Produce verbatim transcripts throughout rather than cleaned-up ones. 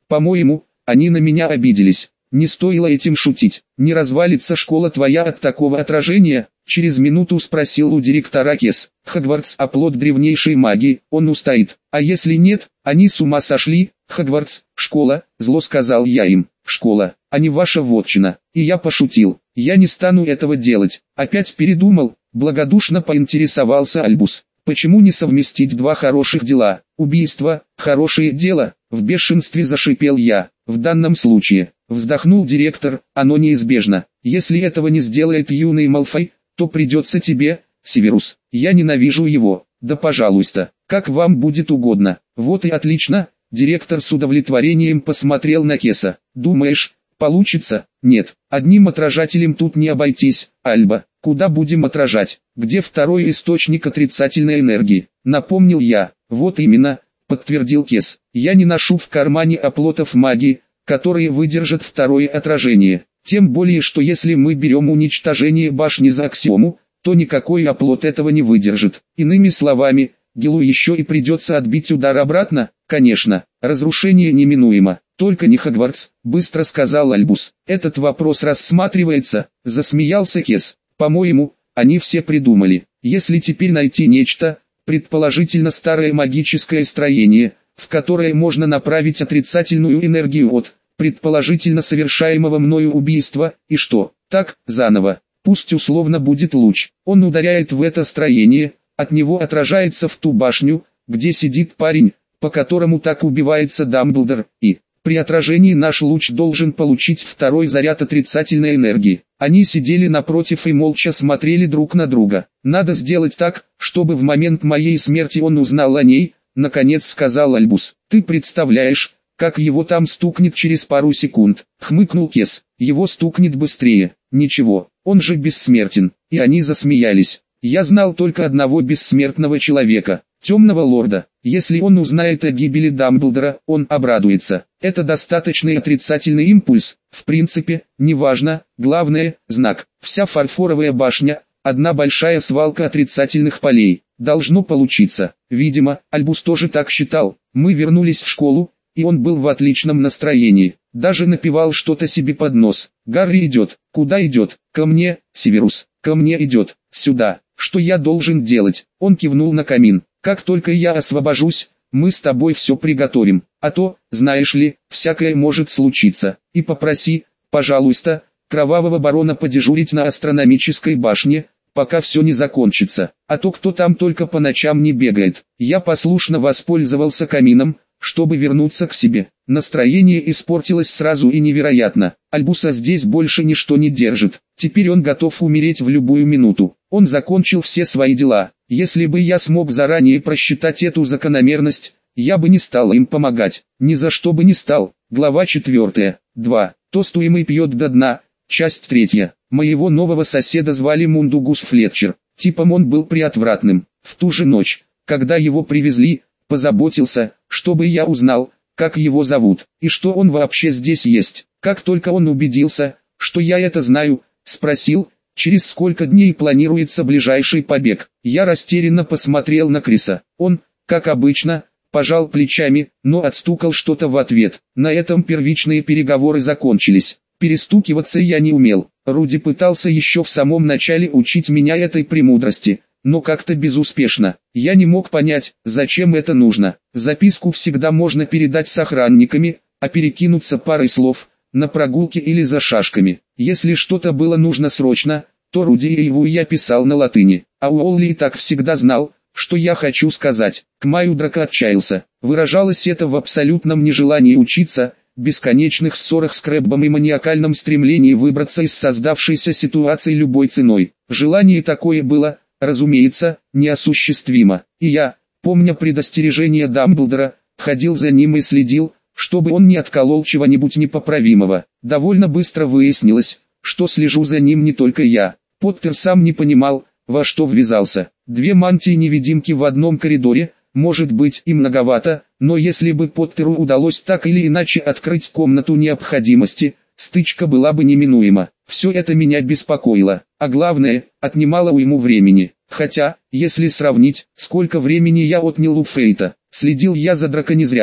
По-моему, они на меня обиделись. Не стоило этим шутить. Не развалится школа твоя от такого отражения? Через минуту спросил у директора Кес. Хогвартс – оплот древнейшей магии, он устоит. А если нет, они с ума сошли? Хогвартс – школа, зло сказал я им. Школа, а не ваша вотчина. И я пошутил. Я не стану этого делать. Опять передумал, благодушно поинтересовался Альбус. Почему не совместить два хороших дела? Убийство – хорошее дело, в бешенстве зашипел я. В данном случае, вздохнул директор, оно неизбежно. Если этого не сделает юный Малфой, то придется тебе, Северус. Я ненавижу его. Да пожалуйста, как вам будет угодно. Вот и отлично. Директор с удовлетворением посмотрел на Кеса. Думаешь, получится? Нет, одним отражателем тут не обойтись. Альба, куда будем отражать? Где второй источник отрицательной энергии? Напомнил я. Вот именно, подтвердил Кес. Я не ношу в кармане оплотов магии, которые выдержат второе отражение. Тем более, что если мы берем уничтожение башни за аксиому, то никакой оплот этого не выдержит. Иными словами, Гилу еще и придется отбить удар обратно. Конечно, разрушение неминуемо. Только не Хогвартс, быстро сказал Альбус. Этот вопрос рассматривается, засмеялся Кес. По-моему, они все придумали. Если теперь найти нечто, предположительно старое магическое строение, в которое можно направить отрицательную энергию от, предположительно совершаемого мною убийства, и что, так, заново, пусть условно будет луч, он ударяет в это строение, от него отражается в ту башню, где сидит парень, по которому так убивается Дамблдор, и, при отражении наш луч должен получить второй заряд отрицательной энергии. Они сидели напротив и молча смотрели друг на друга. Надо сделать так, чтобы в момент моей смерти он узнал о ней, наконец сказал Альбус. Ты представляешь, как его там стукнет через пару секунд, хмыкнул Кес. Его стукнет быстрее. Ничего, он же бессмертен. И они засмеялись. Я знал только одного бессмертного человека, темного лорда. Если он узнает о гибели Дамблдора, он обрадуется. Это достаточный отрицательный импульс. В принципе, неважно, главное, знак. Вся фарфоровая башня, одна большая свалка отрицательных полей. Должно получиться. Видимо, Альбус тоже так считал. Мы вернулись в школу, и он был в отличном настроении. Даже напевал что-то себе под нос. Гарри идет. Куда идет? Ко мне, Северус. Ко мне идет. Сюда. Что я должен делать? Он кивнул на камин. Как только я освобожусь, мы с тобой все приготовим. А то, знаешь ли, всякое может случиться. И попроси, пожалуйста, Кровавого Барона подежурить на астрономической башне, пока все не закончится. А то кто там только по ночам не бегает. Я послушно воспользовался камином, чтобы вернуться к себе. Настроение испортилось сразу и невероятно. Альбуса здесь больше ничто не держит. Теперь он готов умереть в любую минуту. Он закончил все свои дела. Если бы я смог заранее просчитать эту закономерность, я бы не стал им помогать. Ни за что бы не стал. Глава четвертая. два. Тостуемый пьет до дна. Часть третья. Моего нового соседа звали Мундугус Флетчер. Типом он был приотвратным. В ту же ночь, когда его привезли, позаботился, чтобы я узнал, как его зовут, и что он вообще здесь есть. Как только он убедился, что я это знаю, спросил, через сколько дней планируется ближайший побег. Я растерянно посмотрел на Криса. Он, как обычно, пожал плечами, но отстукал что-то в ответ. На этом первичные переговоры закончились. Перестукиваться я не умел. Руди пытался еще в самом начале учить меня этой премудрости, но как-то безуспешно. Я не мог понять, зачем это нужно. Записку всегда можно передать с охранниками, а перекинуться парой слов, на прогулке или за шашками. Если что-то было нужно срочно, то Руди и его я писал на латыни. А Уолли и так всегда знал, что я хочу сказать. К маю Драко отчаялся. Выражалось это в абсолютном нежелании учиться, бесконечных ссорах с Крэббом и маниакальном стремлении выбраться из создавшейся ситуации любой ценой. Желание такое было, разумеется, неосуществимо. И я, помня предостережение Дамблдора, ходил за ним и следил, чтобы он не отколол чего-нибудь непоправимого. Довольно быстро выяснилось, что слежу за ним не только я. Поттер сам не понимал, во что ввязался. Две мантии-невидимки в одном коридоре, может быть и многовато, но если бы Поттеру удалось так или иначе открыть комнату необходимости, стычка была бы неминуема. Все это меня беспокоило, а главное, отнимало уйму времени. Хотя, если сравнить, сколько времени я отнял у Фейта, следил я за Драко не зря.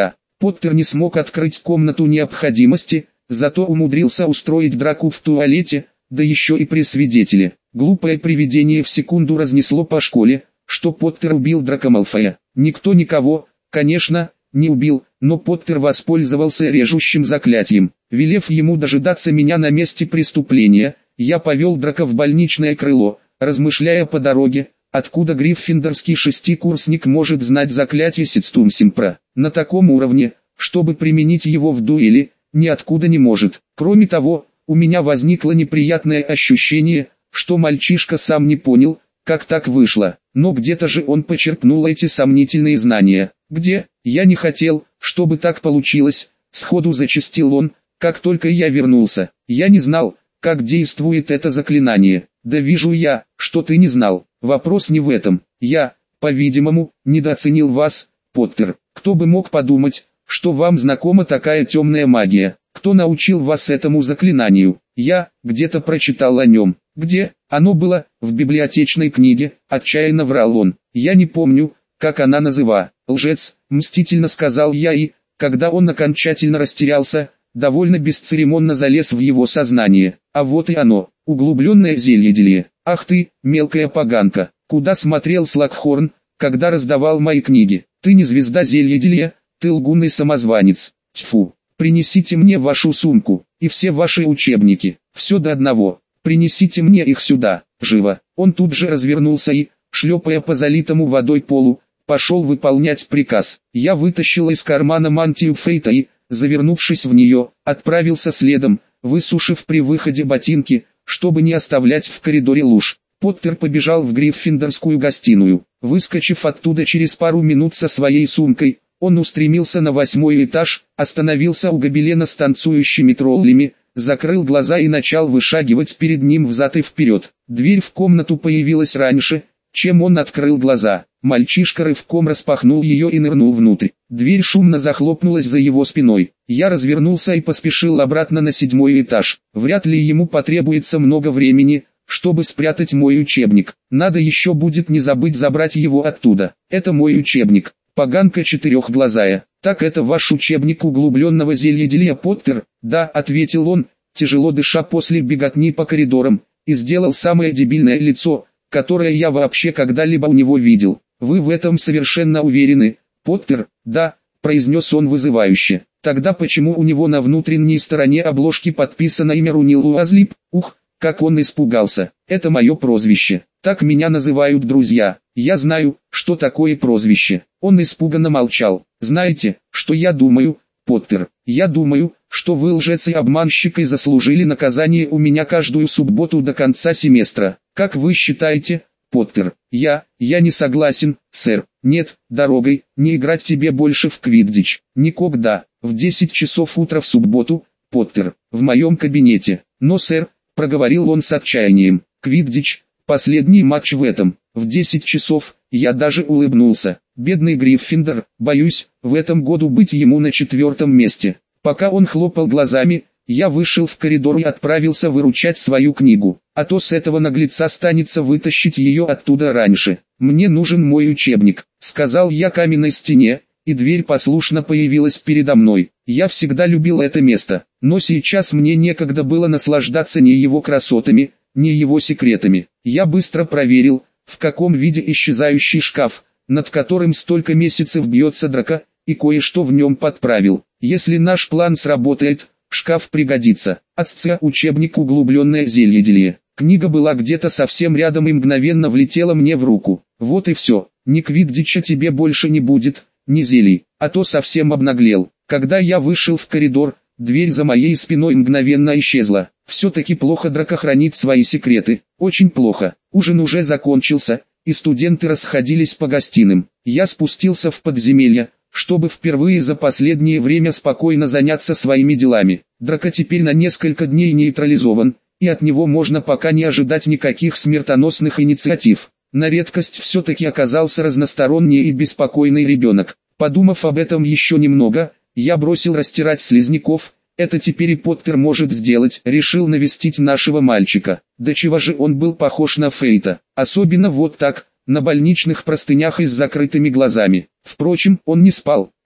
Поттер не смог открыть комнату необходимости, зато умудрился устроить драку в туалете, да еще и при свидетеле. Глупое привидение в секунду разнесло по школе, что Поттер убил Драко Малфоя. Никто никого, конечно, не убил, но Поттер воспользовался режущим заклятием. Велев ему дожидаться меня на месте преступления, я повел Драко в больничное крыло, размышляя по дороге, откуда гриффиндорский шестикурсник может знать заклятие Ситстумсимпра. На таком уровне, чтобы применить его в дуэли, ниоткуда не может. Кроме того, у меня возникло неприятное ощущение, что мальчишка сам не понял, как так вышло. Но где-то же он почерпнул эти сомнительные знания. Где? Я не хотел, чтобы так получилось, сходу зачастил он, как только я вернулся. Я не знал, как действует это заклинание. Да вижу я, что ты не знал. Вопрос не в этом. Я, по-видимому, недооценил вас, Поттер. Кто бы мог подумать, что вам знакома такая темная магия? Кто научил вас этому заклинанию? Я где-то прочитал о нем. Где? Оно было в библиотечной книге, отчаянно врал он. Я не помню, как она называ. Лжец, мстительно сказал я и, когда он окончательно растерялся, довольно бесцеремонно залез в его сознание. А вот и оно, углубленное зельеделие. Ах ты, мелкая поганка, куда смотрел Слакхорн, когда раздавал мои книги? Ты не звезда зельеделия, ты лгунный самозванец. Тьфу, принесите мне вашу сумку, и все ваши учебники, все до одного. Принесите мне их сюда, живо. Он тут же развернулся и, шлепая по залитому водой полу, пошел выполнять приказ. Я вытащил из кармана мантию Фейта и, завернувшись в нее, отправился следом, высушив при выходе ботинки, чтобы не оставлять в коридоре луж. Поттер побежал в гриффиндорскую гостиную. Выскочив оттуда через пару минут со своей сумкой, он устремился на восьмой этаж, остановился у гобелена с танцующими троллями, закрыл глаза и начал вышагивать перед ним взад и вперед. Дверь в комнату появилась раньше, чем он открыл глаза. Мальчишка рывком распахнул ее и нырнул внутрь. Дверь шумно захлопнулась за его спиной. Я развернулся и поспешил обратно на седьмой этаж. Вряд ли ему потребуется много времени, чтобы спрятать мой учебник. Надо еще будет не забыть забрать его оттуда. Это мой учебник. Поганка четырехглазая. Так это ваш учебник углубленного зельеделия, Поттер? Да, ответил он, тяжело дыша после беготни по коридорам, и сделал самое дебильное лицо, которое я вообще когда-либо у него видел. Вы в этом совершенно уверены, Поттер? Да, произнес он вызывающе. Тогда почему у него на внутренней стороне обложки подписано имя Рунил Уазлип? Ух, как он испугался. Это мое прозвище. Так меня называют друзья. Я знаю, что такое прозвище. Он испуганно молчал. Знаете, что я думаю, Поттер? Я думаю, что вы лжец и обманщик и заслужили наказание у меня каждую субботу до конца семестра. Как вы считаете, Поттер? Я, я не согласен, сэр. Нет, дорогой, не играть тебе больше в квиддич. Никогда. В десять часов утра в субботу, Поттер, в моем кабинете. Но, сэр, проговорил он с отчаянием, квиддич, последний матч в этом, в десять часов, я даже улыбнулся. Бедный Гриффиндор, боюсь, в этом году быть ему на четвертом месте. Пока он хлопал глазами, я вышел в коридор и отправился выручать свою книгу, а то с этого наглеца станется вытащить ее оттуда раньше. Мне нужен мой учебник, сказал я каменной стене, и дверь послушно появилась передо мной. Я всегда любил это место, но сейчас мне некогда было наслаждаться ни его красотами, ни его секретами. Я быстро проверил, в каком виде исчезающий шкаф, над которым столько месяцев бьется Драко, и кое-что в нем подправил. Если наш план сработает, шкаф пригодится. Отсца учебник углубленное зельеделие. Книга была где-то совсем рядом и мгновенно влетела мне в руку. Вот и все, ни квиддича тебе больше не будет, ни зелий, а то совсем обнаглел. Когда я вышел в коридор, дверь за моей спиной мгновенно исчезла. Все-таки плохо Драко хранит свои секреты, очень плохо. Ужин уже закончился, и студенты расходились по гостиным. Я спустился в подземелье, чтобы впервые за последнее время спокойно заняться своими делами. Драко теперь на несколько дней нейтрализован, и от него можно пока не ожидать никаких смертоносных инициатив. На редкость все-таки оказался разносторонний и беспокойный ребенок. Подумав об этом еще немного, я бросил растирать слизняков. Это теперь и Поттер может сделать. Решил навестить нашего мальчика. До чего же он был похож на Фейта. Особенно вот так, на больничных простынях и с закрытыми глазами. Впрочем, он не спал.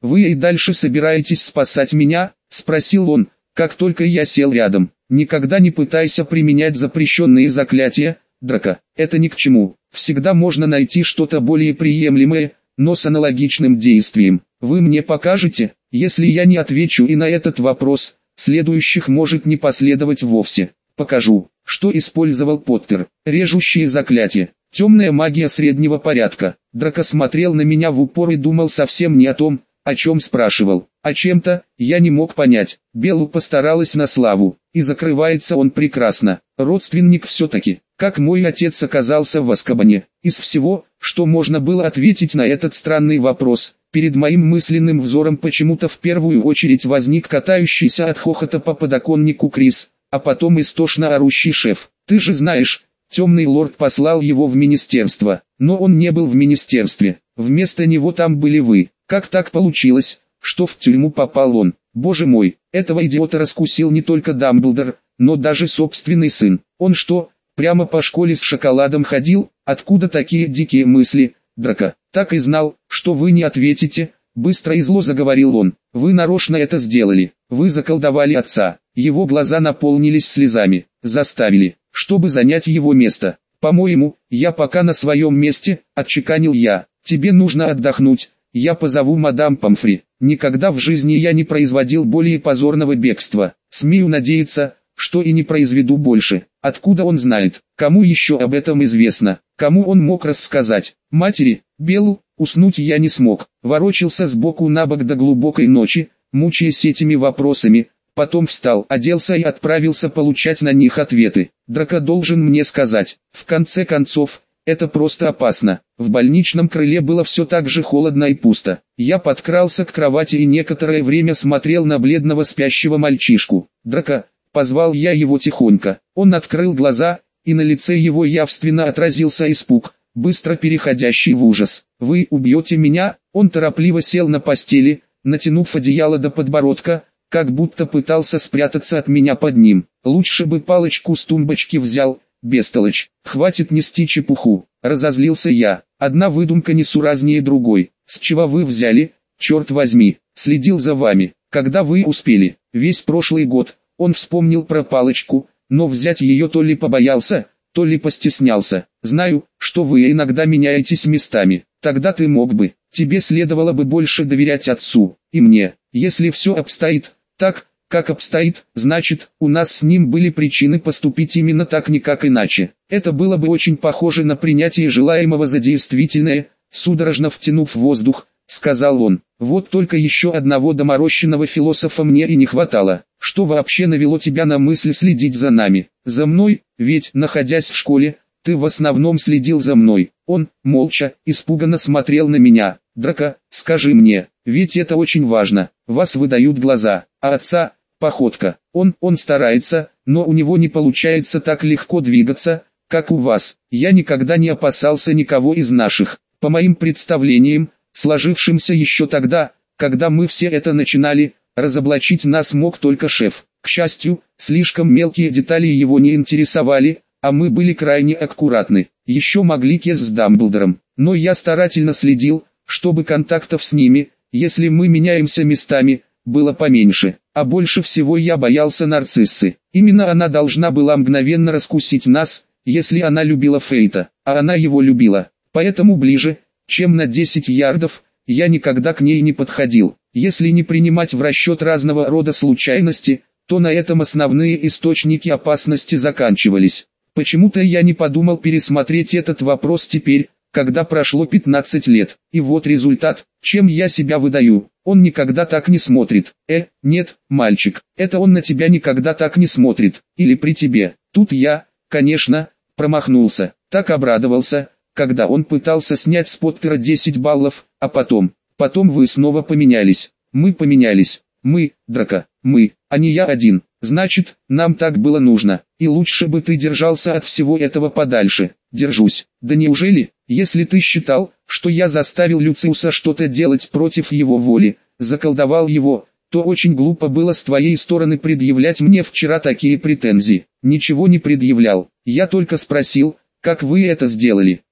«Вы и дальше собираетесь спасать меня?» – спросил он, как только я сел рядом. «Никогда не пытайся применять запрещенные заклятия, Драко, это ни к чему. Всегда можно найти что-то более приемлемое, но с аналогичным действием. Вы мне покажете? Если я не отвечу и на этот вопрос, следующих может не последовать вовсе. Покажу, что использовал Поттер. Режущие заклятия. Темная магия среднего порядка». Драко смотрел на меня в упор и думал совсем не о том, о чем спрашивал. А чем-то, я не мог понять. Беллу постаралась на славу, и закрывается он прекрасно. Родственник все-таки. Как мой отец оказался в Азкабане? Из всего, что можно было ответить на этот странный вопрос, перед моим мысленным взором почему-то в первую очередь возник катающийся от хохота по подоконнику Крис, а потом истошно орущий шеф. «Ты же знаешь, темный лорд послал его в министерство, но он не был в министерстве, вместо него там были вы. Как так получилось, что в тюрьму попал он? Боже мой, этого идиота раскусил не только Дамблдор, но даже собственный сын. Он что, прямо по школе с шоколадом ходил? Откуда такие дикие мысли, Драко?» «Так и знал, что вы не ответите», — быстро и зло заговорил он. «Вы нарочно это сделали. Вы заколдовали отца». Его глаза наполнились слезами. «Заставили, чтобы занять его место. По-моему, я пока на своем месте», — отчеканил я. «Тебе нужно отдохнуть. Я позову мадам Помфри. Никогда в жизни я не производил более позорного бегства. Смею надеяться, что и не произведу больше. Откуда он знает? Кому еще об этом известно? Кому он мог рассказать? Матери? Беллу?» Уснуть я не смог. Ворочался сбоку на бок до глубокой ночи, мучаясь этими вопросами. Потом встал, оделся и отправился получать на них ответы. Драко должен мне сказать. В конце концов, это просто опасно. В больничном крыле было все так же холодно и пусто. Я подкрался к кровати и некоторое время смотрел на бледного спящего мальчишку. «Драко», — позвал я его тихонько. Он открыл глаза, и на лице его явственно отразился испуг, быстро переходящий в ужас. «Вы убьете меня?» Он торопливо сел на постели, натянув одеяло до подбородка, как будто пытался спрятаться от меня под ним. «Лучше бы палочку с тумбочки взял, бестолочь. Хватит нести чепуху», — разозлился я. «Одна выдумка несуразнее другой. С чего вы взяли, черт возьми? Следил за вами. Когда вы успели? Весь прошлый год». Он вспомнил про палочку, но взять ее то ли побоялся, то ли постеснялся. «Знаю, что вы иногда меняетесь местами. Тогда ты мог бы. Тебе следовало бы больше доверять отцу и мне. Если все обстоит так, как обстоит, значит, у нас с ним были причины поступить именно так, никак иначе. Это было бы очень похоже на принятие желаемого за действительное», судорожно втянув воздух, сказал он. «Вот только еще одного доморощенного философа мне и не хватало. Что вообще навело тебя на мысль следить за нами? За мной? Ведь, находясь в школе, ты в основном следил за мной». Он, молча, испуганно смотрел на меня. «Драко, скажи мне, ведь это очень важно. Вас выдают глаза, а отца — походка. Он, он старается, но у него не получается так легко двигаться, как у вас. Я никогда не опасался никого из наших. По моим представлениям, сложившимся еще тогда, когда мы все это начинали, разоблачить нас мог только шеф. К счастью, слишком мелкие детали его не интересовали, а мы были крайне аккуратны. Еще могли Кес с Дамблдором, но я старательно следил, чтобы контактов с ними, если мы меняемся местами, было поменьше. А больше всего я боялся Нарциссы. Именно она должна была мгновенно раскусить нас, если она любила Фейта, а она его любила. Поэтому ближе, чем на десять ярдов, я никогда к ней не подходил. Если не принимать в расчет разного рода случайности, то на этом основные источники опасности заканчивались. Почему-то я не подумал пересмотреть этот вопрос теперь, когда прошло пятнадцать лет. И вот результат, чем я себя выдаю. Он никогда так не смотрит. Э, нет, мальчик, это он на тебя никогда так не смотрит. Или при тебе. Тут я, конечно, промахнулся. Так обрадовался, когда он пытался снять с Поттера десять баллов, а потом, потом вы снова поменялись. Мы поменялись. Мы, Драко, мы, а не я один. Значит, нам так было нужно. И лучше бы ты держался от всего этого подальше. Держусь. Да неужели, если ты считал, что я заставил Люциуса что-то делать против его воли, заколдовал его, то очень глупо было с твоей стороны предъявлять мне вчера такие претензии. Ничего не предъявлял. Я только спросил, как вы это сделали.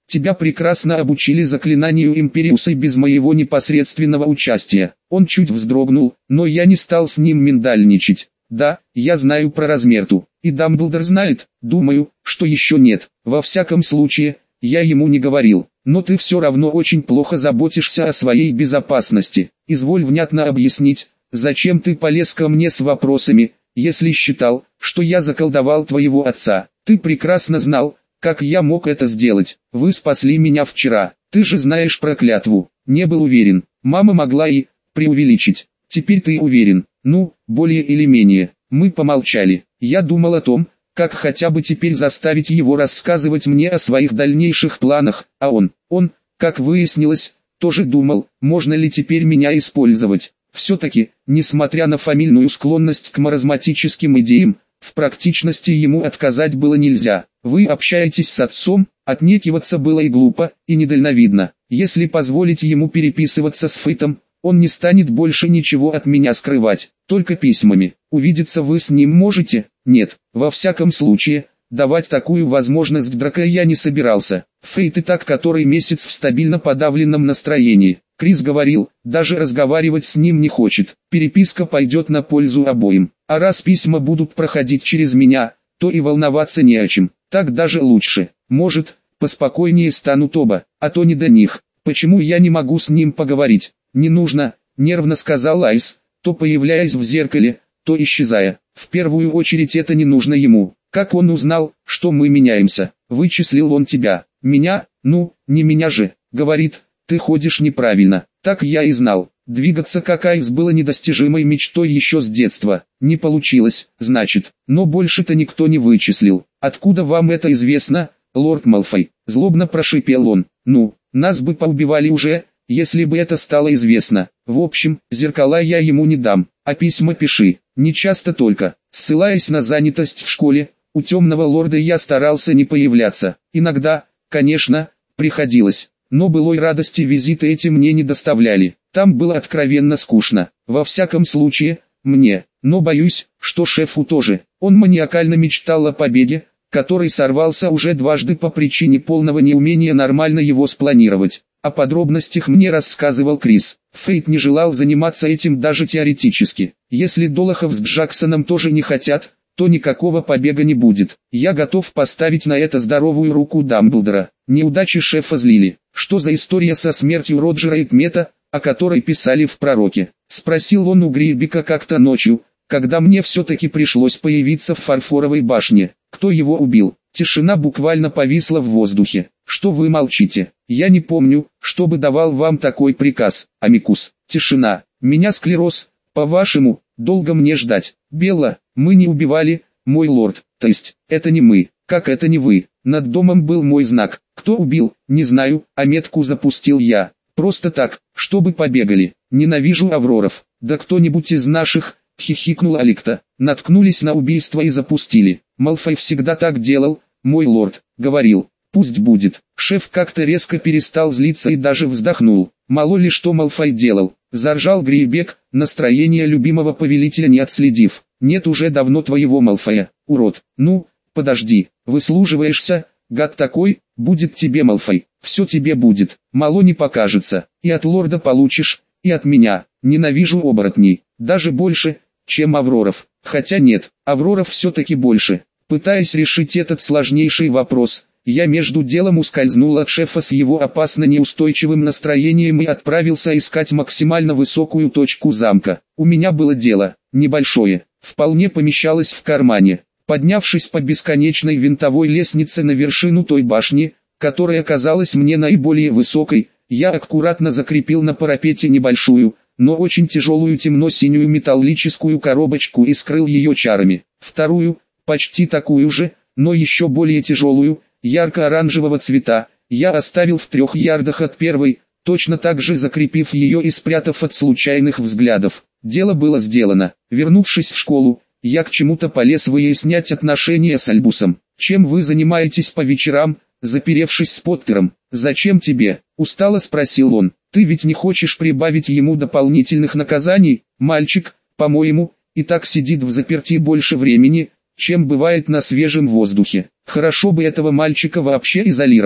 Тебя прекрасно обучили заклинанию Империуса без моего непосредственного участия. Он чуть вздрогнул, но я не стал с ним миндальничать. Да, я знаю про Размерту, и Дамблдор знает, думаю, что еще нет. Во всяком случае, я ему не говорил. Но ты все равно очень плохо заботишься о своей безопасности. Изволь внятно объяснить, зачем ты полез ко мне с вопросами, если считал, что я заколдовал твоего отца. Ты прекрасно знал, как я мог это сделать. Вы спасли меня вчера. Ты же знаешь про клятву. Не был уверен. Мама могла и преувеличить. Теперь ты уверен. Ну, более или менее. Мы помолчали. Я думал о том, как хотя бы теперь заставить его рассказывать мне о своих дальнейших планах, а он, он, как выяснилось, тоже думал, можно ли теперь меня использовать. Все-таки, несмотря на фамильную склонность к маразматическим идеям, в практичности ему отказать было нельзя. Вы общаетесь с отцом, отнекиваться было и глупо, и недальновидно. Если позволить ему переписываться с Фейтом, он не станет больше ничего от меня скрывать, только письмами. Увидеться вы с ним можете? Нет, во всяком случае, давать такую возможность Драко я не собирался. Фейт и так который месяц в стабильно подавленном настроении. Крис говорил, даже разговаривать с ним не хочет. Переписка пойдет на пользу обоим. А раз письма будут проходить через меня, то и волноваться не о чем. Так даже лучше. Может, поспокойнее станут оба, а то не до них. Почему я не могу с ним поговорить? Не нужно, нервно сказал Айс, то появляясь в зеркале, то исчезая. В первую очередь это не нужно ему. Как он узнал, что мы меняемся? Вычислил он тебя. Меня? Ну, не меня же. Говорит, ты ходишь неправильно. Так я и знал. Двигаться как Айс было недостижимой мечтой еще с детства. Не получилось, значит. Но больше-то никто не вычислил. Откуда вам это известно, лорд Малфой? Злобно прошипел он. Ну, нас бы поубивали уже, если бы это стало известно. В общем, зеркала я ему не дам, а письма пиши. Не часто только. Ссылаясь на занятость в школе, у темного лорда я старался не появляться. Иногда, конечно, приходилось. Но былой радости визиты эти мне не доставляли. Там было откровенно скучно. Во всяком случае, мне. Но боюсь, что шефу тоже. Он маниакально мечтал о побеге, который сорвался уже дважды по причине полного неумения нормально его спланировать. О подробностях мне рассказывал Крис. Фейт не желал заниматься этим даже теоретически. Если Долохов с Джексоном тоже не хотят, то никакого побега не будет. Я готов поставить на это здоровую руку Дамблдора. Неудачи шефа злили. Что за история со смертью Роджера Экмета, о которой писали в Пророке? Спросил он у Грейбека как-то ночью, когда мне все-таки пришлось появиться в фарфоровой башне. Кто его убил? Тишина буквально повисла в воздухе. Что вы молчите? Я не помню, чтобы давал вам такой приказ, Амикус. Тишина. Меня склероз. По-вашему, долго мне ждать? Белла, мы не убивали, мой лорд. То есть, это не мы. Как это не вы? Над домом был мой знак. Кто убил? Не знаю, а метку запустил я. Просто так, чтобы побегали. Ненавижу Авроров. Да кто-нибудь из наших, хихикнул Аликта. Наткнулись на убийство и запустили. Малфой всегда так делал, мой лорд. Говорил. Пусть будет. Шеф как-то резко перестал злиться и даже вздохнул. Мало ли что Малфой делал. Заржал Грейбек, настроение любимого повелителя не отследив. Нет уже давно твоего Малфоя, урод. Ну, подожди, выслуживаешься, гад такой, будет тебе Малфой. Все тебе будет, мало не покажется. И от лорда получишь, и от меня. Ненавижу оборотней, даже больше, чем Авроров. Хотя нет, Авроров все-таки больше. Пытаясь решить этот сложнейший вопрос, я между делом ускользнул от шефа с его опасно неустойчивым настроением и отправился искать максимально высокую точку замка. У меня было дело, небольшое, вполне помещалось в кармане. Поднявшись по бесконечной винтовой лестнице на вершину той башни, которая казалась мне наиболее высокой, я аккуратно закрепил на парапете небольшую, но очень тяжелую темно-синюю металлическую коробочку и скрыл ее чарами. Вторую, почти такую же, но еще более тяжелую, ярко-оранжевого цвета, я оставил в трех ярдах от первой, точно так же закрепив ее и спрятав от случайных взглядов. Дело было сделано. Вернувшись в школу, я к чему-то полез выяснять отношения с Альбусом. «Чем вы занимаетесь по вечерам, заперевшись с Поттером? Зачем тебе?» – устало спросил он. «Ты ведь не хочешь прибавить ему дополнительных наказаний? Мальчик, по-моему, и так сидит в заперти больше времени, чем бывает на свежем воздухе. Хорошо бы этого мальчика вообще изолировать.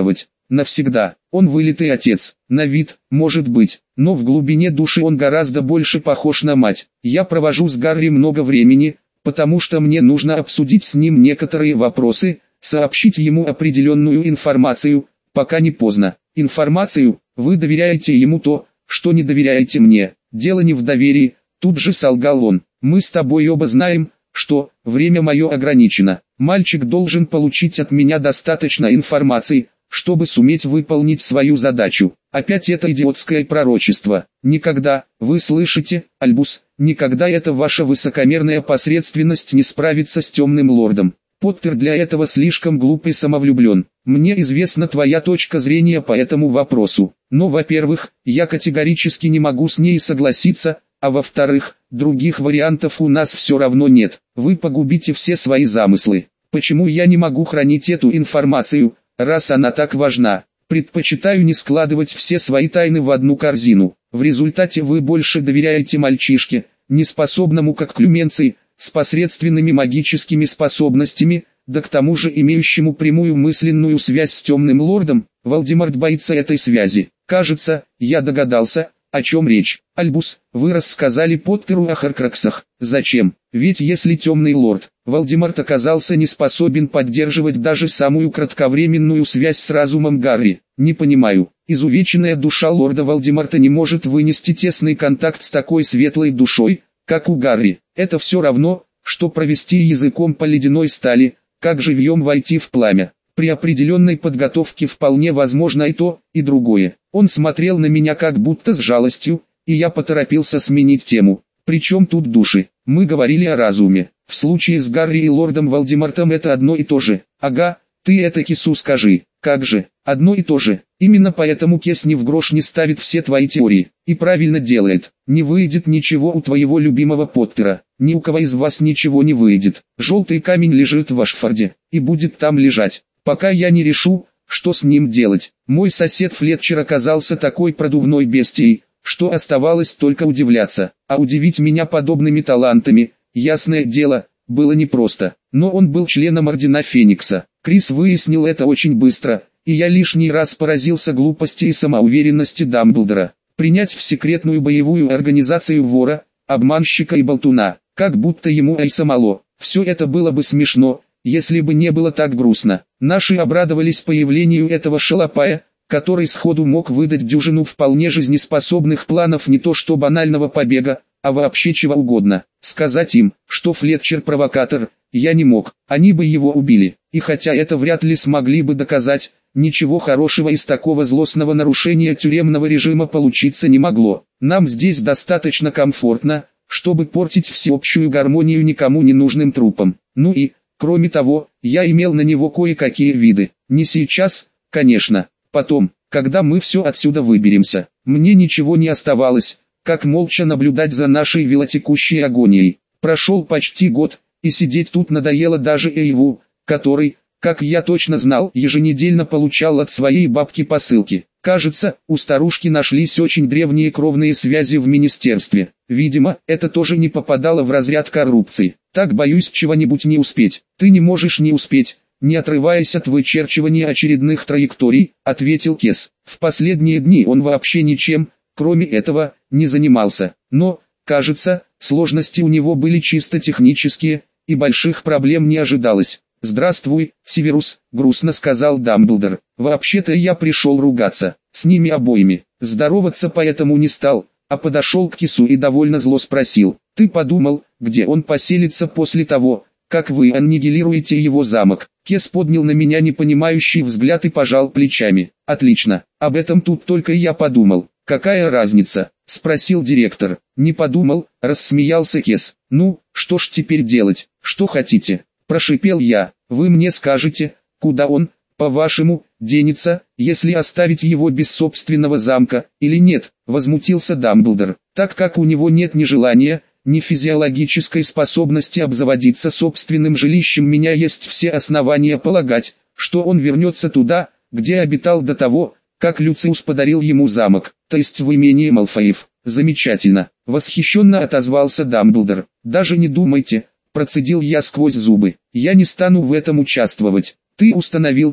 навсегда. Он вылитый отец, на вид, может быть, но в глубине души он гораздо больше похож на мать. Я провожу с Гарри много времени, потому что мне нужно обсудить с ним некоторые вопросы, сообщить ему определенную информацию, пока не поздно. Информацию, вы доверяете ему то, что не доверяете мне. Дело не в доверии, тут же солгал он. Мы с тобой оба знаем, что время мое ограничено. Мальчик должен получить от меня достаточно информации, чтобы суметь выполнить свою задачу. Опять это идиотское пророчество. Никогда, вы слышите, Альбус, никогда эта ваша высокомерная посредственность не справится с темным лордом. Поттер для этого слишком глуп и самовлюблен. Мне известна твоя точка зрения по этому вопросу. Но, во-первых, я категорически не могу с ней согласиться, а во-вторых, других вариантов у нас все равно нет. Вы погубите все свои замыслы. Почему я не могу хранить эту информацию, раз она так важна? Предпочитаю не складывать все свои тайны в одну корзину. В результате вы больше доверяете мальчишке, неспособному как Клюменций, с посредственными магическими способностями, да к тому же имеющему прямую мысленную связь с темным лордом. Волдеморт боится этой связи. Кажется, я догадался, о чем речь. Альбус, вы рассказали Поттеру о Хоркроксах. Зачем? Ведь если темный лорд, Волдеморт оказался не способен поддерживать даже самую кратковременную связь с разумом Гарри. Не понимаю, изувеченная душа лорда Волдеморта не может вынести тесный контакт с такой светлой душой, как у Гарри. Это все равно, что провести языком по ледяной стали, как живьем войти в пламя. При определенной подготовке вполне возможно и то, и другое. Он смотрел на меня как будто с жалостью, и я поторопился сменить тему. Причем тут души? Мы говорили о разуме. В случае с Гарри и лордом Волдемортом это одно и то же. Ага, ты это Кису скажи. Как же, одно и то же. Именно поэтому Кес ни в грош не ставит все твои теории. И правильно делает. Не выйдет ничего у твоего любимого Поттера. Ни у кого из вас ничего не выйдет. Желтый камень лежит в Ашфорде, и будет там лежать, пока я не решу, что с ним делать. Мой сосед Флетчер оказался такой продувной бестией, что оставалось только удивляться. А удивить меня подобными талантами, ясное дело, было непросто. Но он был членом Ордена Феникса. Крис выяснил это очень быстро, и я лишний раз поразился глупости и самоуверенности Дамблдора. Принять в секретную боевую организацию вора, обманщика и болтуна, как будто ему айса мало. Все это было бы смешно, если бы не было так грустно. Наши обрадовались появлению этого шалопая, который сходу мог выдать дюжину вполне жизнеспособных планов не то что банального побега, а вообще чего угодно. Сказать им, что Флетчер провокатор, я не мог, они бы его убили. И хотя это вряд ли смогли бы доказать, ничего хорошего из такого злостного нарушения тюремного режима получиться не могло. Нам здесь достаточно комфортно, чтобы портить всеобщую гармонию никому не нужным трупом. Ну и, кроме того, я имел на него кое-какие виды. Не сейчас, конечно, потом, когда мы все отсюда выберемся. Мне ничего не оставалось, как молча наблюдать за нашей велотекущей агонией. Прошел почти год, и сидеть тут надоело даже Эйву, который, как я точно знал, еженедельно получал от своей бабки посылки. Кажется, у старушки нашлись очень древние кровные связи в министерстве. Видимо, это тоже не попадало в разряд коррупции. Так боюсь чего-нибудь не успеть. Ты не можешь не успеть, не отрываясь от вычерчивания очередных траекторий, ответил Кес. В последние дни он вообще ничем, кроме этого, не занимался. Но, кажется, сложности у него были чисто технические, и больших проблем не ожидалось. «Здравствуй, Северус», — грустно сказал Дамблдор. «Вообще-то я пришел ругаться, с ними обоими. Здороваться поэтому не стал, а подошел к Кису и довольно зло спросил. Ты подумал, где он поселится после того, как вы аннигилируете его замок?» Кес поднял на меня непонимающий взгляд и пожал плечами. «Отлично, об этом тут только я подумал. Какая разница?» — спросил директор. «Не подумал», — рассмеялся Кес. «Ну, что ж теперь делать, что хотите?» Прошипел я. «Вы мне скажете, куда он, по-вашему, денется, если оставить его без собственного замка, или нет?» Возмутился Дамблдор. «Так как у него нет ни желания, ни физиологической способности обзаводиться собственным жилищем, меня есть все основания полагать, что он вернется туда, где обитал до того, как Люциус подарил ему замок, то есть в имении Малфоев». «Замечательно», — восхищенно отозвался Дамблдор. «Даже не думайте», — процедил я сквозь зубы. «Я не стану в этом участвовать. Ты установил то,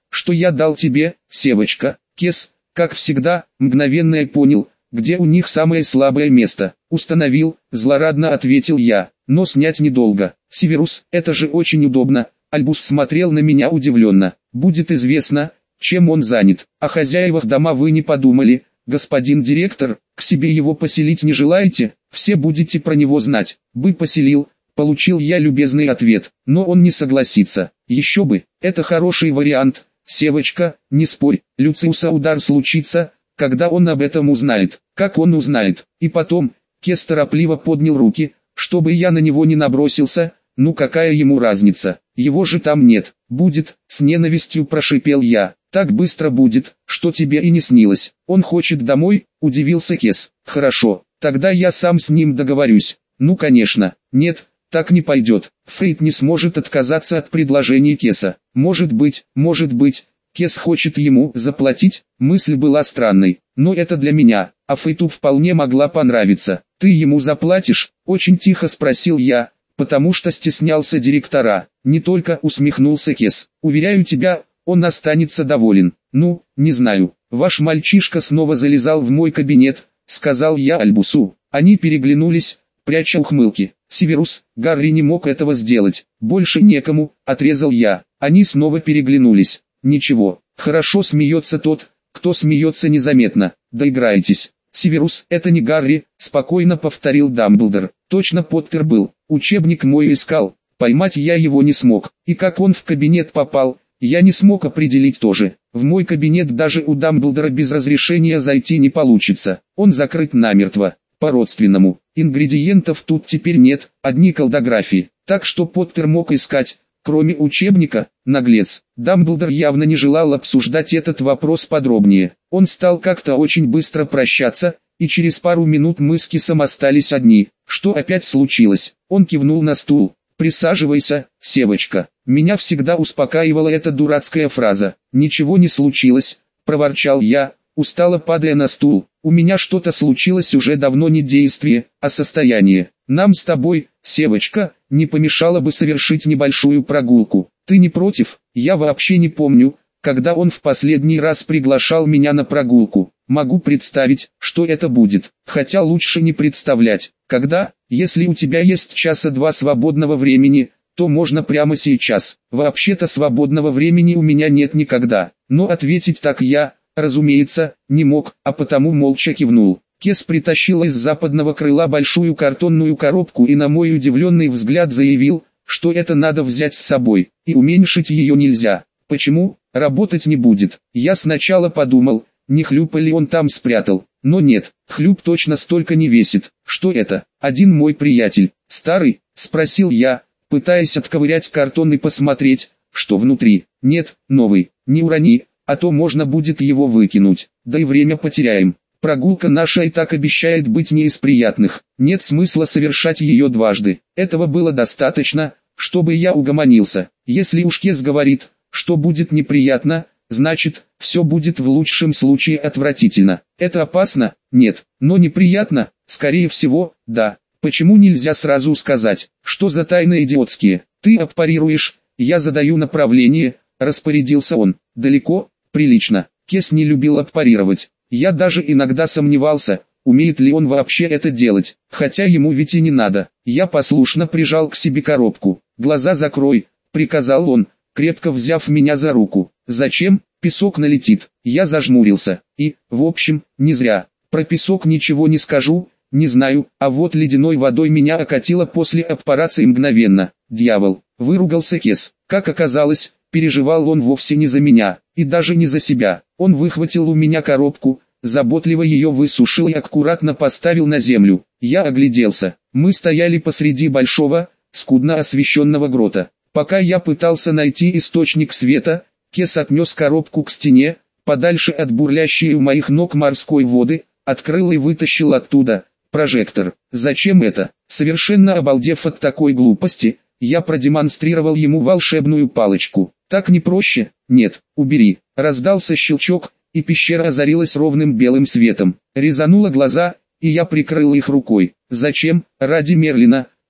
что я дал тебе, Севочка». Кес, как всегда, мгновенно понял, где у них самое слабое место. «Установил», злорадно ответил я, «но снять недолго». «Северус, это же очень удобно». Альбус смотрел на меня удивленно. «Будет известно, чем он занят. О хозяевах дома вы не подумали, господин директор, к себе его поселить не желаете? Все будете про него знать». «Бы поселил», получил я любезный ответ, но он не согласится. «Еще бы, это хороший вариант, Севочка, не спорь, Люциуса удар случится, когда он об этом узнает». «Как он узнает? И потом...» Кес торопливо поднял руки, чтобы я на него не набросился. «Ну какая ему разница? Его же там нет». «Будет», с ненавистью прошипел я. «Так быстро будет, что тебе и не снилось». «Он хочет домой?» – удивился Кес. «Хорошо, тогда я сам с ним договорюсь». «Ну конечно». «Нет, так не пойдет. Фейт не сможет отказаться от предложения Кеса». «Может быть, может быть, Кес хочет ему заплатить». Мысль была странной, но это для меня, а Фейту вполне могла понравиться. «Ты ему заплатишь?» – очень тихо спросил я, потому что стеснялся директора. «Не только», усмехнулся Кес. «Уверяю тебя, он останется доволен». «Ну, не знаю. Ваш мальчишка снова залезал в мой кабинет», сказал я Альбусу. Они переглянулись, пряча ухмылки. «Северус, Гарри не мог этого сделать. Больше некому», отрезал я. Они снова переглянулись. «Ничего, хорошо смеется тот, кто смеется незаметно. Доиграетесь». «Северус, это не Гарри», спокойно повторил Дамблдор. «Точно Поттер был. Учебник мой искал. Поймать я его не смог. И как он в кабинет попал, я не смог определить тоже. В мой кабинет даже у Дамблдора без разрешения зайти не получится. Он закрыт намертво. По-родственному. Ингредиентов тут теперь нет, одни колдографии. Так что Поттер мог искать, кроме учебника, наглец». Дамблдор явно не желал обсуждать этот вопрос подробнее. Он стал как-то очень быстро прощаться, и через пару минут мы с Кесом остались одни. «Что опять случилось?» Он кивнул на стул. «Присаживайся, Севочка». Меня всегда успокаивала эта дурацкая фраза. «Ничего не случилось», проворчал я, устало падая на стул. «У меня что-то случилось уже давно, не действие, а состояние. Нам с тобой, Севочка, не помешало бы совершить небольшую прогулку. Ты не против?» Я вообще не помню, когда он в последний раз приглашал меня на прогулку. Могу представить, что это будет, хотя лучше не представлять. Когда, если у тебя есть часа два свободного времени, то можно прямо сейчас. Вообще-то свободного времени у меня нет никогда. Но ответить так я, разумеется, не мог, а потому молча кивнул. Кес притащил из западного крыла большую картонную коробку и на мой удивленный взгляд заявил, что это надо взять с собой, и уменьшить ее нельзя. «Почему? Работать не будет». Я сначала подумал, не хлюпа ли он там спрятал, но нет, хлюп точно столько не весит. «Что это? Один мой приятель, старый?» – спросил я, пытаясь отковырять картон и посмотреть, что внутри. «Нет, новый, не урони, а то можно будет его выкинуть, да и время потеряем. Прогулка наша и так обещает быть не из приятных, нет смысла совершать ее дважды». Этого было достаточно, чтобы я угомонился. Если уж Кес говорит, что будет неприятно, значит, все будет в лучшем случае отвратительно. Это опасно? Нет. Но неприятно? Скорее всего, да. Почему нельзя сразу сказать, что за тайны идиотские? Ты аппарируешь, я задаю направление, распорядился он. Далеко? Прилично. Кес не любил аппарировать. Я даже иногда сомневался, умеет ли он вообще это делать, хотя ему ведь и не надо. Я послушно прижал к себе коробку. «Глаза закрой», приказал он, крепко взяв меня за руку. «Зачем? Песок налетит». Я зажмурился. И, в общем, не зря. Про песок ничего не скажу, не знаю, а вот ледяной водой меня окатило после аппарации мгновенно. «Дьявол!» — выругался Кес. Как оказалось, переживал он вовсе не за меня, и даже не за себя. Он выхватил у меня коробку, заботливо ее высушил и аккуратно поставил на землю. Я огляделся. Мы стояли посреди большого, скудно освещенного грота. Пока я пытался найти источник света, Кес отнес коробку к стене, подальше от бурлящей у моих ног морской воды, открыл и вытащил оттуда прожектор. «Зачем это?» Совершенно обалдев от такой глупости, я продемонстрировал ему волшебную палочку. «Так не проще?» «Нет, убери». Раздался щелчок, и пещера озарилась ровным белым светом. Резануло глаза, и я прикрыл их рукой. «Зачем? Ради Мерлина.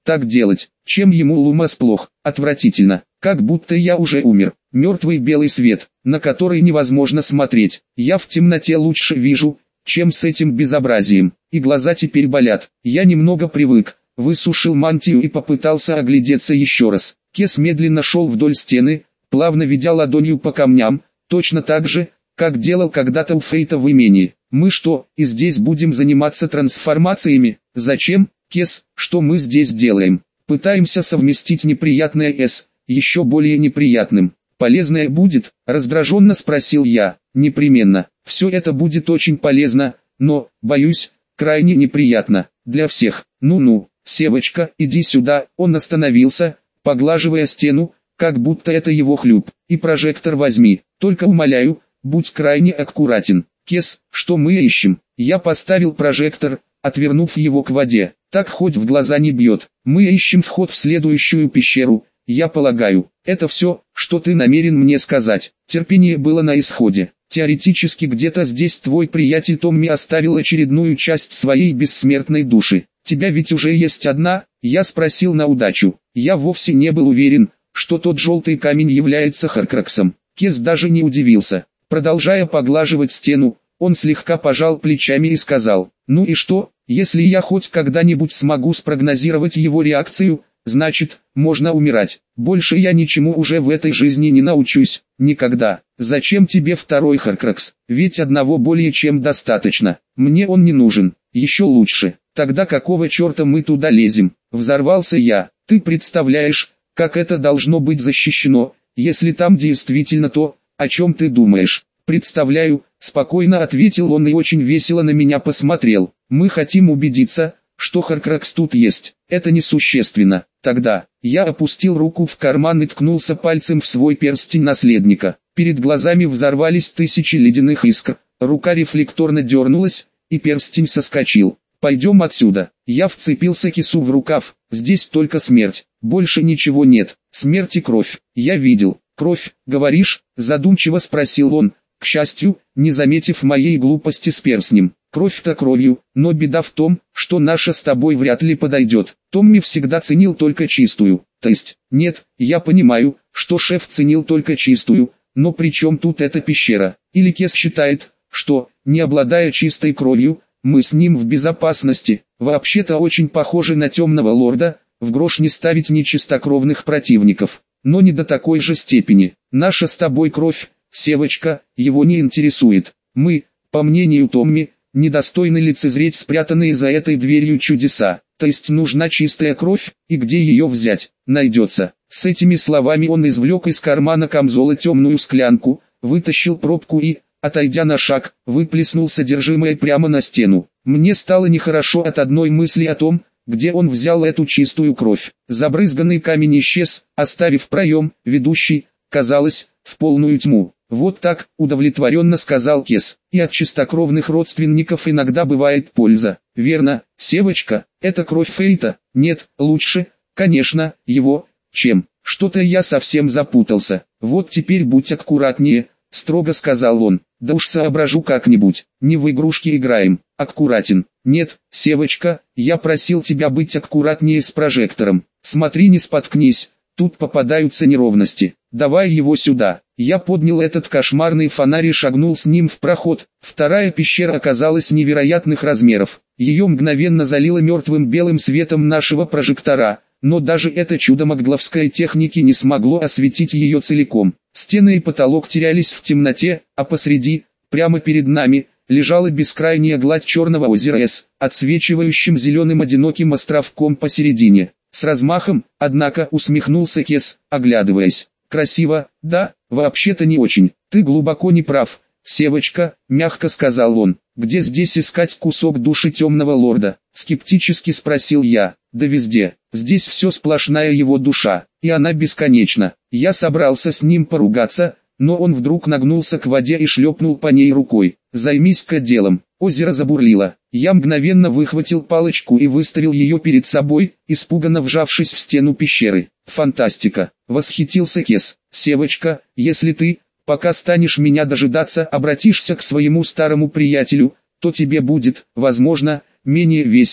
так делать, чем ему лумас плох, отвратительно, как будто я уже умер. Мертвый белый свет, на который невозможно смотреть. Я в темноте лучше вижу, чем с этим безобразием, и глаза теперь болят. Я немного привык, высушил мантию и попытался оглядеться еще раз. Кес медленно шел вдоль стены, плавно ведя ладонью по камням, точно так же, как делал когда-то у Фейта в имении. Мы что, и здесь будем заниматься трансформациями? Зачем, Кес, что мы здесь делаем? Пытаемся совместить неприятное с еще более неприятным. Полезное будет? Раздраженно спросил я. Непременно. Все это будет очень полезно, но, боюсь, крайне неприятно. Для всех. Ну-ну, Севочка, иди сюда. Он остановился, поглаживая стену, как будто это его хлюп. И прожектор возьми. Только умоляю, будь крайне аккуратен. Кес, что мы ищем? Я поставил прожектор, отвернув его к воде. Так хоть в глаза не бьет. Мы ищем вход в следующую пещеру. Я полагаю, это все, что ты намерен мне сказать. Терпение было на исходе. Теоретически где-то здесь твой приятель Томми оставил очередную часть своей бессмертной души. Тебя ведь уже есть одна? Я спросил на удачу. Я вовсе не был уверен, что тот желтый камень является Хоркроксом. Кес даже не удивился. Продолжая поглаживать стену, он слегка пожал плечами и сказал: «Ну и что, если я хоть когда-нибудь смогу спрогнозировать его реакцию, значит, можно умирать. Больше я ничему уже в этой жизни не научусь, никогда. Зачем тебе второй Хоркрокс? Ведь одного более чем достаточно. Мне он не нужен, еще лучше. Тогда какого черта мы туда лезем?» Взорвался я. «Ты представляешь, как это должно быть защищено, если там действительно то, о чем ты думаешь?» «Представляю», — спокойно ответил он и очень весело на меня посмотрел. «Мы хотим убедиться, что Хоркрокс тут есть. Это несущественно». Тогда я опустил руку в карман и ткнулся пальцем в свой перстень наследника. Перед глазами взорвались тысячи ледяных искр. Рука рефлекторно дернулась, и перстень соскочил. «Пойдем отсюда». Я вцепился Кесу в рукав. «Здесь только смерть. Больше ничего нет. Смерть и кровь. Я видел». «Кровь, говоришь?» – задумчиво спросил он, к счастью, не заметив моей глупости с перстнем. «Кровь-то кровью, но беда в том, что наша с тобой вряд ли подойдет. Томми всегда ценил только чистую. То есть, нет, я понимаю, что шеф ценил только чистую, но при чем тут эта пещера? Или Кес считает, что, не обладая чистой кровью, мы с ним в безопасности? Вообще-то очень похожи на темного лорда, в грош не ставить нечистокровных противников, но не до такой же степени. Наша с тобой кровь, Севочка, его не интересует. Мы, по мнению Томми, недостойны лицезреть спрятанные за этой дверью чудеса. То есть нужна чистая кровь, и где ее взять, найдется». С этими словами он извлек из кармана камзола темную склянку, вытащил пробку и, отойдя на шаг, выплеснул содержимое прямо на стену. Мне стало нехорошо от одной мысли о том, где он взял эту чистую кровь. Забрызганный камень исчез, оставив проем, ведущий, казалось, в полную тьму. «Вот так», — удовлетворенно сказал Кес. «И от чистокровных родственников иногда бывает польза. Верно, Севочка, это кровь Фейта?» «Нет, лучше, конечно, его, чем». «Что-то я совсем запутался. Вот теперь будь аккуратнее», — строго сказал он. «Да уж соображу как-нибудь. Не в игрушки играем. Аккуратен». «Нет, Севочка, я просил тебя быть аккуратнее с прожектором. Смотри, не споткнись. Тут попадаются неровности. Давай его сюда». Я поднял этот кошмарный фонарь и шагнул с ним в проход. Вторая пещера оказалась невероятных размеров. Ее мгновенно залило мертвым белым светом нашего прожектора, но даже это чудо магловской техники не смогло осветить ее целиком. Стены и потолок терялись в темноте, а посреди, прямо перед нами, лежала бескрайняя гладь черного озера С, отсвечивающим зеленым одиноким островком посередине. С размахом, однако, усмехнулся Кес, оглядываясь. «Красиво, да, вообще-то не очень. Ты глубоко не прав, Севочка», — мягко сказал он. «Где здесь искать кусок души темного лорда?» — скептически спросил я. «Да везде. Здесь все сплошная его душа, и она бесконечна». Я собрался с ним поругаться, но он вдруг нагнулся к воде и шлепнул по ней рукой. «Займись-ка делом». Озеро забурлило. Я мгновенно выхватил палочку и выставил ее перед собой, испуганно вжавшись в стену пещеры. «Фантастика!» — восхитился Кес. «Севочка, если ты, пока станешь меня дожидаться, обратишься к своему старому приятелю, то тебе будет, возможно, менее весело,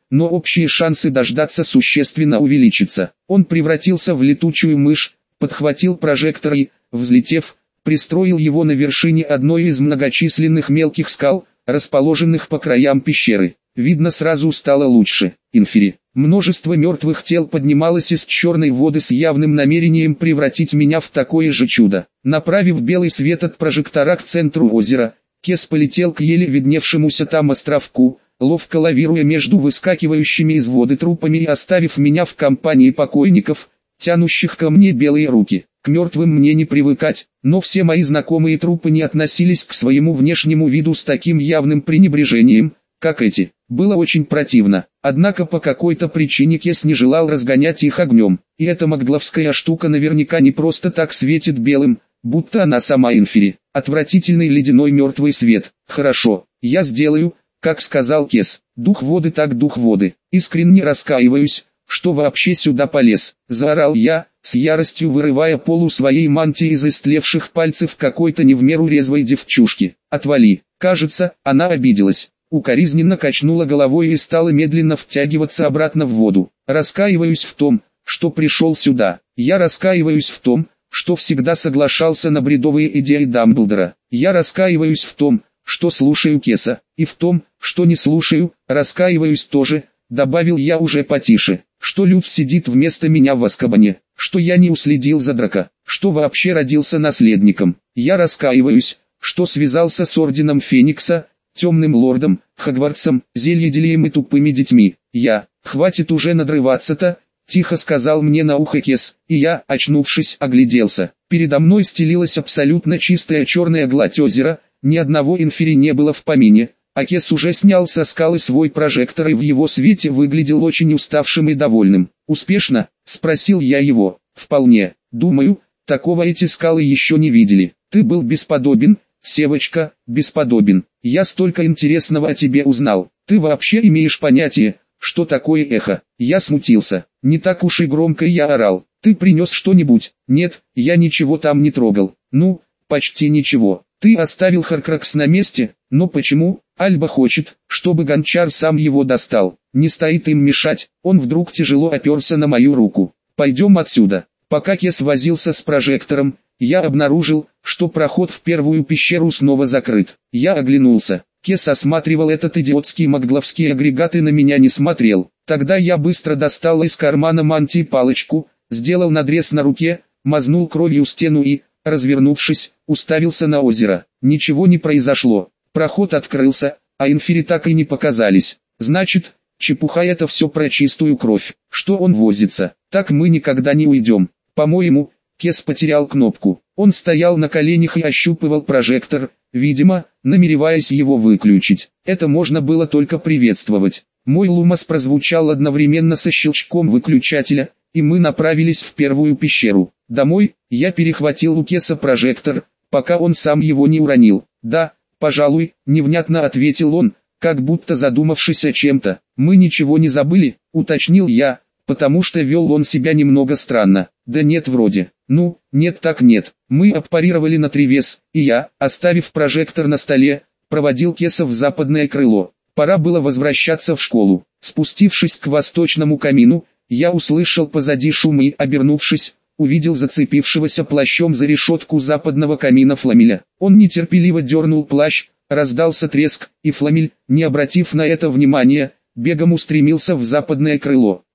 но общие шансы дождаться существенно увеличатся. Он превратился в летучую мышь, подхватил прожектор и, взлетев, пристроил его на вершине одной из многочисленных мелких скал, расположенных по краям пещеры. Видно, сразу стало лучше. Инфери. Множество мертвых тел поднималось из черной воды с явным намерением превратить меня в такое же чудо. Направив белый свет от прожектора к центру озера, Кес полетел к еле видневшемуся там островку, ловко лавируя между выскакивающими из воды трупами и оставив меня в компании покойников, тянущих ко мне белые руки. К мертвым мне не привыкать, но все мои знакомые трупы не относились к своему внешнему виду с таким явным пренебрежением, как эти. Было очень противно, однако по какой-то причине Кес не желал разгонять их огнем, и эта магловская штука наверняка не просто так светит белым, будто она сама Инфери. Отвратительный ледяной мертвый свет. Хорошо, я сделаю, как сказал Кес. Дух воды так дух воды. Искренне раскаиваюсь, что вообще сюда полез. Заорал я, с яростью вырывая полу своей мантии из истлевших пальцев какой-то не в меру резвой девчушки. Отвали. Кажется, она обиделась. Укоризненно качнула головой и стала медленно втягиваться обратно в воду. Раскаиваюсь в том, что пришел сюда. Я раскаиваюсь в том, что всегда соглашался на бредовые идеи Дамблдора. Я раскаиваюсь в том, что слушаю Кеса, и в том, что не слушаю, раскаиваюсь тоже, добавил я уже потише, что Люд сидит вместо меня в Азкабане, что я не уследил за Драко, что вообще родился наследником. Я раскаиваюсь, что связался с Орденом Феникса, Темным Лордом, Хогвартсом, Зельеделием и тупыми детьми. Я, хватит уже надрываться-то, тихо сказал мне на ухо Кес, и я, очнувшись, огляделся. Передо мной стелилась абсолютно чистая черная гладь озера, ни одного Инфери не было в помине, а Кес уже снял со скалы свой прожектор и в его свете выглядел очень уставшим и довольным. «Успешно?» – спросил я его. «Вполне. Думаю, такого эти скалы еще не видели. Ты был бесподобен, Севочка, бесподобен. Я столько интересного о тебе узнал. Ты вообще имеешь понятие, что такое эхо?» Я смутился. Не так уж и громко я орал. «Ты принес что-нибудь?» «Нет, я ничего там не трогал». «Ну, почти ничего. Ты оставил Хоркрокс на месте, но почему?» «Альба хочет, чтобы гончар сам его достал. Не стоит им мешать». Он вдруг тяжело оперся на мою руку. «Пойдем отсюда». Пока Кес возился с прожектором, я обнаружил, что проход в первую пещеру снова закрыт. Я оглянулся. Кес осматривал этот идиотский магловский агрегат и на меня не смотрел. Тогда я быстро достал из кармана мантии палочку, сделал надрез на руке, мазнул кровью стену и, развернувшись, уставился на озеро. Ничего не произошло. Проход открылся, а Инфери так и не показались. Значит, чепуха, это все про чистую кровь. Что он возится? Так мы никогда не уйдем. По-моему, Кес потерял кнопку. Он стоял на коленях и ощупывал прожектор, видимо, намереваясь его выключить. Это можно было только приветствовать. Мой лумос прозвучал одновременно со щелчком выключателя, и мы направились в первую пещеру. Домой, я перехватил у Кеса прожектор, пока он сам его не уронил. «Да, пожалуй», — невнятно ответил он, как будто задумавшись о чем-то. «Мы ничего не забыли», — уточнил я, потому что вел он себя немного странно. «Да нет, вроде». «Ну, нет так нет». Мы отпарировали на тревес, и я, оставив прожектор на столе, проводил Кеса в западное крыло. Пора было возвращаться в школу. Спустившись к восточному камину, я услышал позади шум и, обернувшись, увидел зацепившегося плащом за решетку западного камина Фламеля. Он нетерпеливо дернул плащ, раздался треск, и Фламель, не обратив на это внимания, бегом устремился в западное крыло.